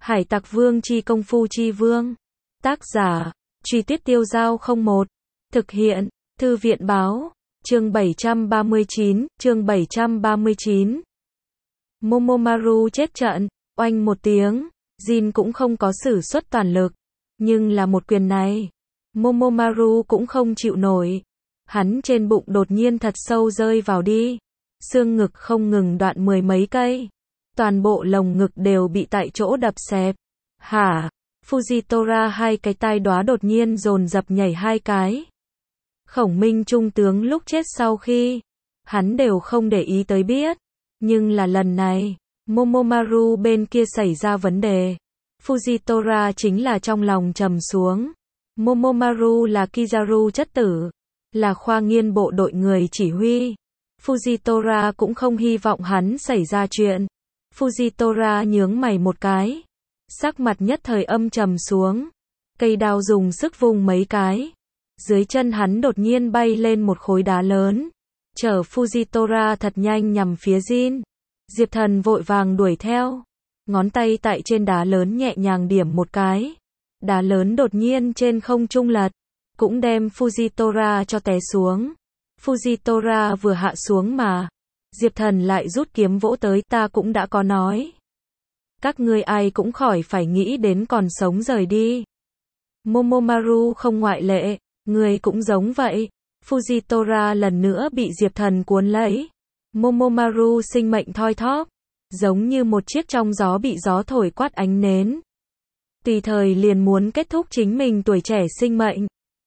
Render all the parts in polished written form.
Hải Tặc Vương chi công phu chi vương. Tác giả, Truy Tuyết Tiêu Dao 01. Thực hiện, Thư viện báo. Chương 739, chương 739. Momomaru chết trận, oanh một tiếng, Jin cũng không có sử xuất toàn lực. Nhưng là một quyền này, Momomaru cũng không chịu nổi. Hắn trên bụng đột nhiên thật sâu rơi vào đi. Xương ngực không ngừng đoạn mười mấy cây. Toàn bộ lồng ngực đều bị tại chỗ đập xẹp. Hả? Fujitora hai cái tai đóa đột nhiên dồn dập nhảy hai cái. Khổng Minh trung tướng lúc chết sau khi, hắn đều không để ý tới biết. Nhưng là lần này, Momomaru bên kia xảy ra vấn đề. Fujitora chính là trong lòng trầm xuống. Momomaru là Kizaru chất tử, là khoa nghiên bộ đội người chỉ huy. Fujitora cũng không hy vọng hắn xảy ra chuyện. Fujitora nhướng mày một cái. Sắc mặt nhất thời âm trầm xuống. Cây đao dùng sức vùng mấy cái. Dưới chân hắn đột nhiên bay lên một khối đá lớn. Chở Fujitora thật nhanh nhằm phía Jin. Diệp Thần vội vàng đuổi theo. Ngón tay tại trên đá lớn nhẹ nhàng điểm một cái. Đá lớn đột nhiên trên không trung lật. Cũng đem Fujitora cho té xuống. Fujitora vừa hạ xuống mà. Diệp Thần lại rút kiếm vỗ tới, ta cũng đã có nói. Các ngươi ai cũng khỏi phải nghĩ đến còn sống rời đi. Momomaru không ngoại lệ, người cũng giống vậy. Fujitora lần nữa bị Diệp Thần cuốn lấy. Momomaru sinh mệnh thoi thóp, giống như một chiếc trong gió bị gió thổi quát ánh nến. Tùy thời liền muốn kết thúc chính mình tuổi trẻ sinh mệnh.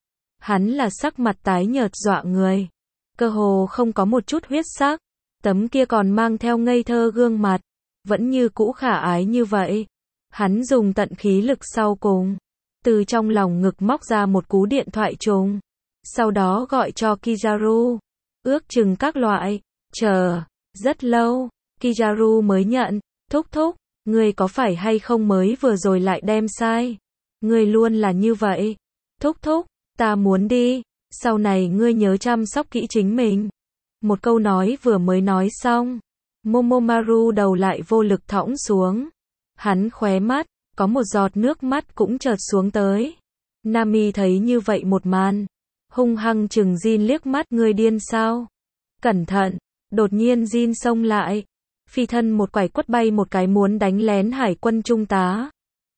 Hắn là sắc mặt tái nhợt dọa người. Cơ hồ không có một chút huyết sắc. Tấm kia còn mang theo ngây thơ gương mặt. Vẫn như cũ khả ái như vậy. Hắn dùng tận khí lực sau cùng. Từ trong lòng ngực móc ra một cú điện thoại trùng. Sau đó gọi cho Kizaru. Ước chừng các loại. Chờ. Rất lâu. Kizaru mới nhận. Thúc thúc. Ngươi có phải hay không mới vừa rồi lại đem sai. Ngươi luôn là như vậy. Thúc thúc. Ta muốn đi. Sau này ngươi nhớ chăm sóc kỹ chính mình. Một câu nói vừa mới nói xong. Momomaru đầu lại vô lực thõng xuống. Hắn khóe mắt, có một giọt nước mắt cũng chợt xuống tới. Nami thấy như vậy một màn. Hung hăng chừng Jin liếc mắt, ngươi điên sao? Cẩn thận, đột nhiên Jin xông lại. Phi thân một quải quất bay một cái muốn đánh lén hải quân trung tá.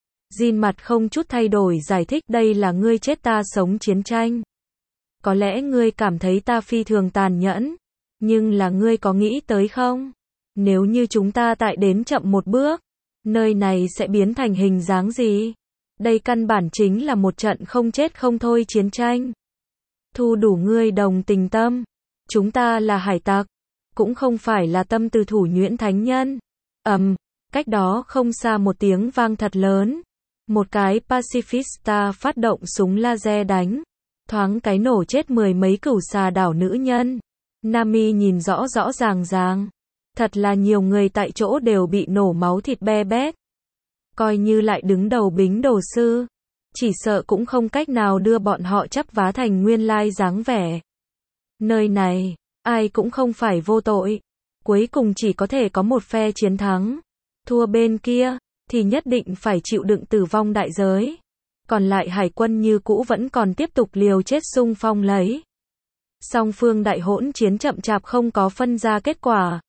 Jin mặt không chút thay đổi giải thích, đây là ngươi chết ta sống chiến tranh. Có lẽ ngươi cảm thấy ta phi thường tàn nhẫn. Nhưng là ngươi có nghĩ tới không? Nếu như chúng ta tại đến chậm một bước, nơi này sẽ biến thành hình dáng gì? Đây căn bản chính là một trận không chết không thôi chiến tranh. Thu đủ ngươi đồng tình tâm. Chúng ta là hải tặc, cũng không phải là tâm từ thủ nhuyễn thánh nhân. Cách đó không xa một tiếng vang thật lớn. Một cái pacifista phát động súng laser đánh. Thoáng cái nổ chết mười mấy cửu xà đảo nữ nhân. Nami nhìn rõ rõ ràng. Thật là nhiều người tại chỗ đều bị nổ máu thịt be bét. Coi như lại đứng đầu bính đồ sư. Chỉ sợ cũng không cách nào đưa bọn họ chắp vá thành nguyên lai dáng vẻ. Nơi này, ai cũng không phải vô tội. Cuối cùng chỉ có thể có một phe chiến thắng. Thua bên kia, thì nhất định phải chịu đựng tử vong đại giới. Còn lại hải quân như cũ vẫn còn tiếp tục liều chết xung phong lấy. Song phương đại hỗn chiến chậm chạp không có phân ra kết quả.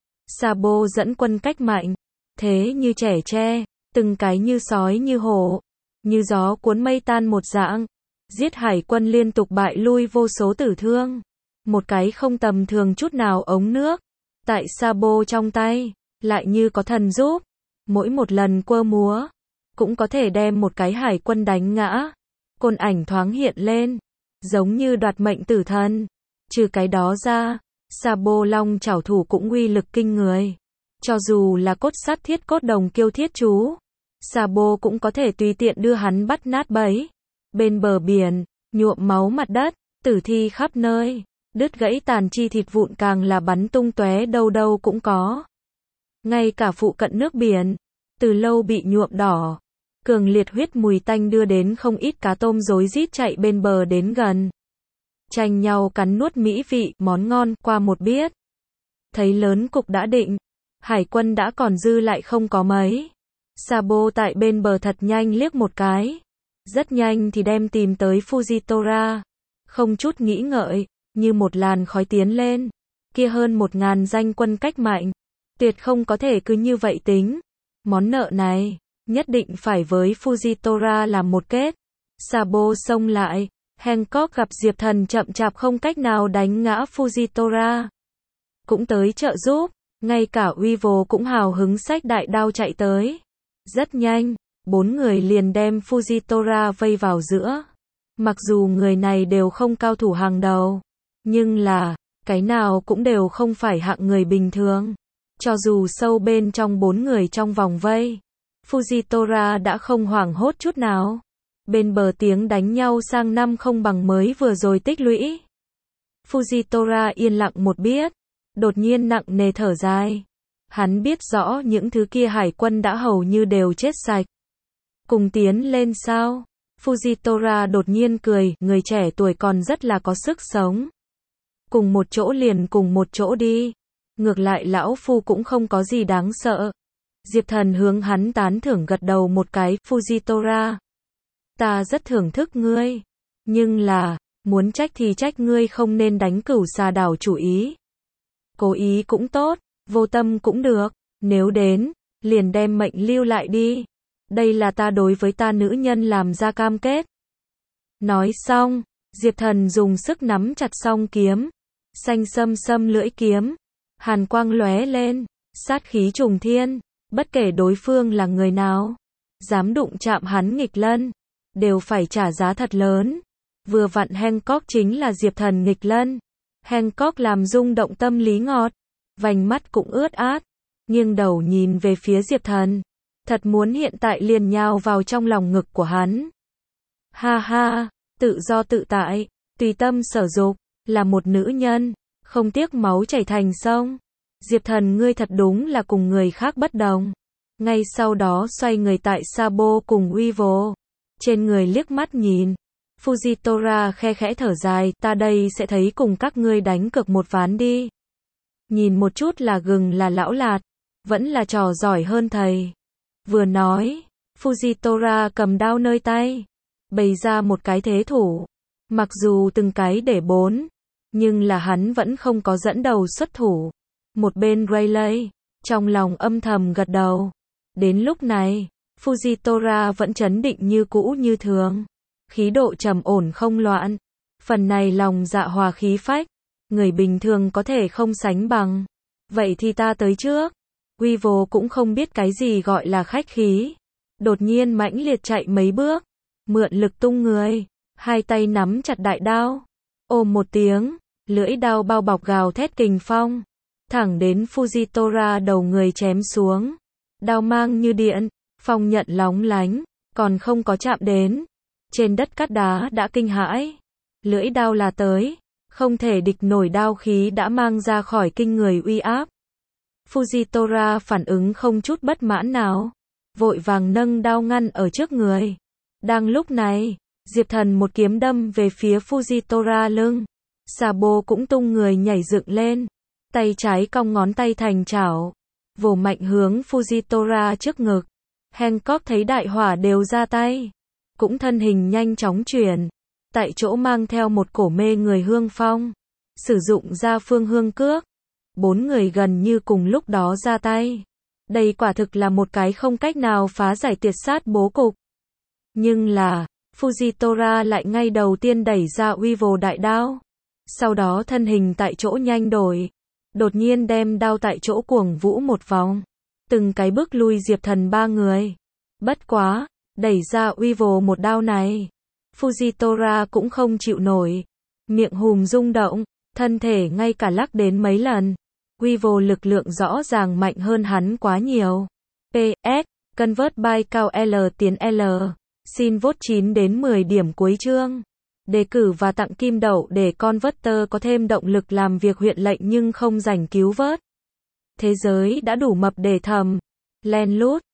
Sabo dẫn quân cách mạnh, thế như trẻ tre, từng cái như sói như hổ, như gió cuốn mây tan một dạng, giết hải quân liên tục bại lui vô số tử thương. Một cái không tầm thường chút nào ống nước, tại Sabo trong tay, lại như có thần giúp, mỗi một lần quơ múa, cũng có thể đem một cái hải quân đánh ngã. Côn ảnh thoáng hiện lên, giống như đoạt mệnh tử thần. Trừ cái đó ra, Sabo long chảo thủ cũng uy lực kinh người. Cho dù là cốt sắt thiết cốt đồng kiêu thiết chú, Sabo cũng có thể tùy tiện đưa hắn bắt nát bấy. Bên bờ biển, nhuộm máu mặt đất, tử thi khắp nơi, đứt gãy tàn chi thịt vụn càng là bắn tung tóe đâu đâu cũng có. Ngay cả phụ cận nước biển, từ lâu bị nhuộm đỏ. Cường liệt huyết mùi tanh đưa đến không ít cá tôm rối rít chạy bên bờ đến gần. Tranh nhau cắn nuốt mỹ vị, món ngon, qua một biết. Thấy lớn cục đã định. Hải quân đã còn dư lại không có mấy. Sabo tại bên bờ thật nhanh liếc một cái. Rất nhanh thì đem tìm tới Fujitora. Không chút nghĩ ngợi, như một làn khói tiến lên. Kia hơn 1000 danh quân cách mạnh. Tuyệt không có thể cứ như vậy tính. Món nợ này, nhất định phải với Fujitora làm một kết. Sabo xông lại. Hancock gặp Diệp Thần chậm chạp không cách nào đánh ngã Fujitora. Cũng tới trợ giúp. Ngay cả Weevil cũng hào hứng xách đại đao chạy tới. Rất nhanh, 4 người liền đem Fujitora vây vào giữa. Mặc dù người này đều không cao thủ hàng đầu, nhưng là, cái nào cũng đều không phải hạng người bình thường. Cho dù sâu bên trong 4 người trong vòng vây, Fujitora đã không hoảng hốt chút nào. Bên bờ tiếng đánh nhau sang năm không bằng mới vừa rồi tích lũy. Fujitora yên lặng một biết, đột nhiên nặng nề thở dài. Hắn biết rõ những thứ kia hải quân đã hầu như đều chết sạch. Cùng tiến lên sao? Fujitora đột nhiên cười, người trẻ tuổi còn rất là có sức sống. Cùng một chỗ liền cùng một chỗ đi. Ngược lại lão Phu cũng không có gì đáng sợ. Diệp Thần hướng hắn tán thưởng gật đầu một cái, Fujitora. Ta rất thưởng thức ngươi. Nhưng là, muốn trách thì trách ngươi không nên đánh Cửu Xà đảo chủ ý. Cố ý cũng tốt, vô tâm cũng được. Nếu đến, liền đem mệnh lưu lại đi. Đây là ta đối với ta nữ nhân làm ra cam kết. Nói xong, Diệp Thần dùng sức nắm chặt song kiếm. Xanh sâm sâm lưỡi kiếm. Hàn quang lóe lên, sát khí trùng thiên. Bất kể đối phương là người nào, dám đụng chạm hắn nghịch lân, đều phải trả giá thật lớn. Vừa vặn Hancock chính là Diệp Thần nghịch lân. Hancock làm rung động tâm lý ngọt. Vành mắt cũng ướt át. Nghiêng đầu nhìn về phía Diệp Thần. Thật muốn hiện tại liền nhào vào trong lòng ngực của hắn. Ha ha, tự do tự tại, tùy tâm sở dục, là một nữ nhân, không tiếc máu chảy thành sông. Diệp Thần ngươi thật đúng là cùng người khác bất đồng. Ngay sau đó xoay người tại Sabo cùng Weevil. Trên người liếc mắt nhìn. Fujitora khe khẽ thở dài, ta đây sẽ thấy cùng các ngươi đánh cược một ván đi. Nhìn một chút là gừng là lão lạt, vẫn là trò giỏi hơn thầy. Vừa nói, Fujitora cầm đao nơi tay, bày ra một cái thế thủ. Mặc dù từng cái để 4, nhưng là hắn vẫn không có dẫn đầu xuất thủ. Một bên Rayleigh, trong lòng âm thầm gật đầu. Đến lúc này, Fujitora vẫn trấn định như cũ như thường. Khí độ trầm ổn không loạn. Phần này lòng dạ hòa khí phách, người bình thường có thể không sánh bằng. Vậy thì ta tới trước. Weevil cũng không biết cái gì gọi là khách khí. Đột nhiên mãnh liệt chạy mấy bước. Mượn lực tung người. Hai tay nắm chặt đại đao. Ôm một tiếng. Lưỡi đao bao bọc gào thét kình phong. Thẳng đến Fujitora đầu người chém xuống. Đao mang như điện. Phong nhận lóng lánh. Còn không có chạm đến. Trên đất cát đá đã kinh hãi. Lưỡi đao là tới. Không thể địch nổi đao khí đã mang ra khỏi kinh người uy áp. Fujitora phản ứng không chút bất mãn nào. Vội vàng nâng đao ngăn ở trước người. Đang lúc này, Diệp Thần một kiếm đâm về phía Fujitora lưng. Sabo cũng tung người nhảy dựng lên. Tay trái cong ngón tay thành chảo. Vồ mạnh hướng Fujitora trước ngực. Hancock thấy đại hỏa đều ra tay. Cũng thân hình nhanh chóng chuyển. Tại chỗ mang theo một cổ mê người hương phong. Sử dụng ra phương hương cước. 4 người gần như cùng lúc đó ra tay. Đây quả thực là một cái không cách nào phá giải tuyệt sát bố cục. Nhưng là, Fujitora lại ngay đầu tiên đẩy ra Weevil đại đao. Sau đó thân hình tại chỗ nhanh đổi. Đột nhiên đem đao tại chỗ cuồng vũ một vòng. Từng cái bước lui Diệp Thần 3 người. Bất quá, đẩy ra Weevil một đao này. Fujitora cũng không chịu nổi. Miệng hùm rung động, thân thể ngay cả lắc đến mấy lần. Weevil lực lượng rõ ràng mạnh hơn hắn quá nhiều. PS, Convert by cao L tiến L. Xin vote 9 đến 10 điểm cuối chương. Đề cử và tặng kim đậu để Converter có thêm động lực làm việc huyện lệnh nhưng không rảnh cứu vớt. Thế giới đã đủ mập để thầm. Len lút.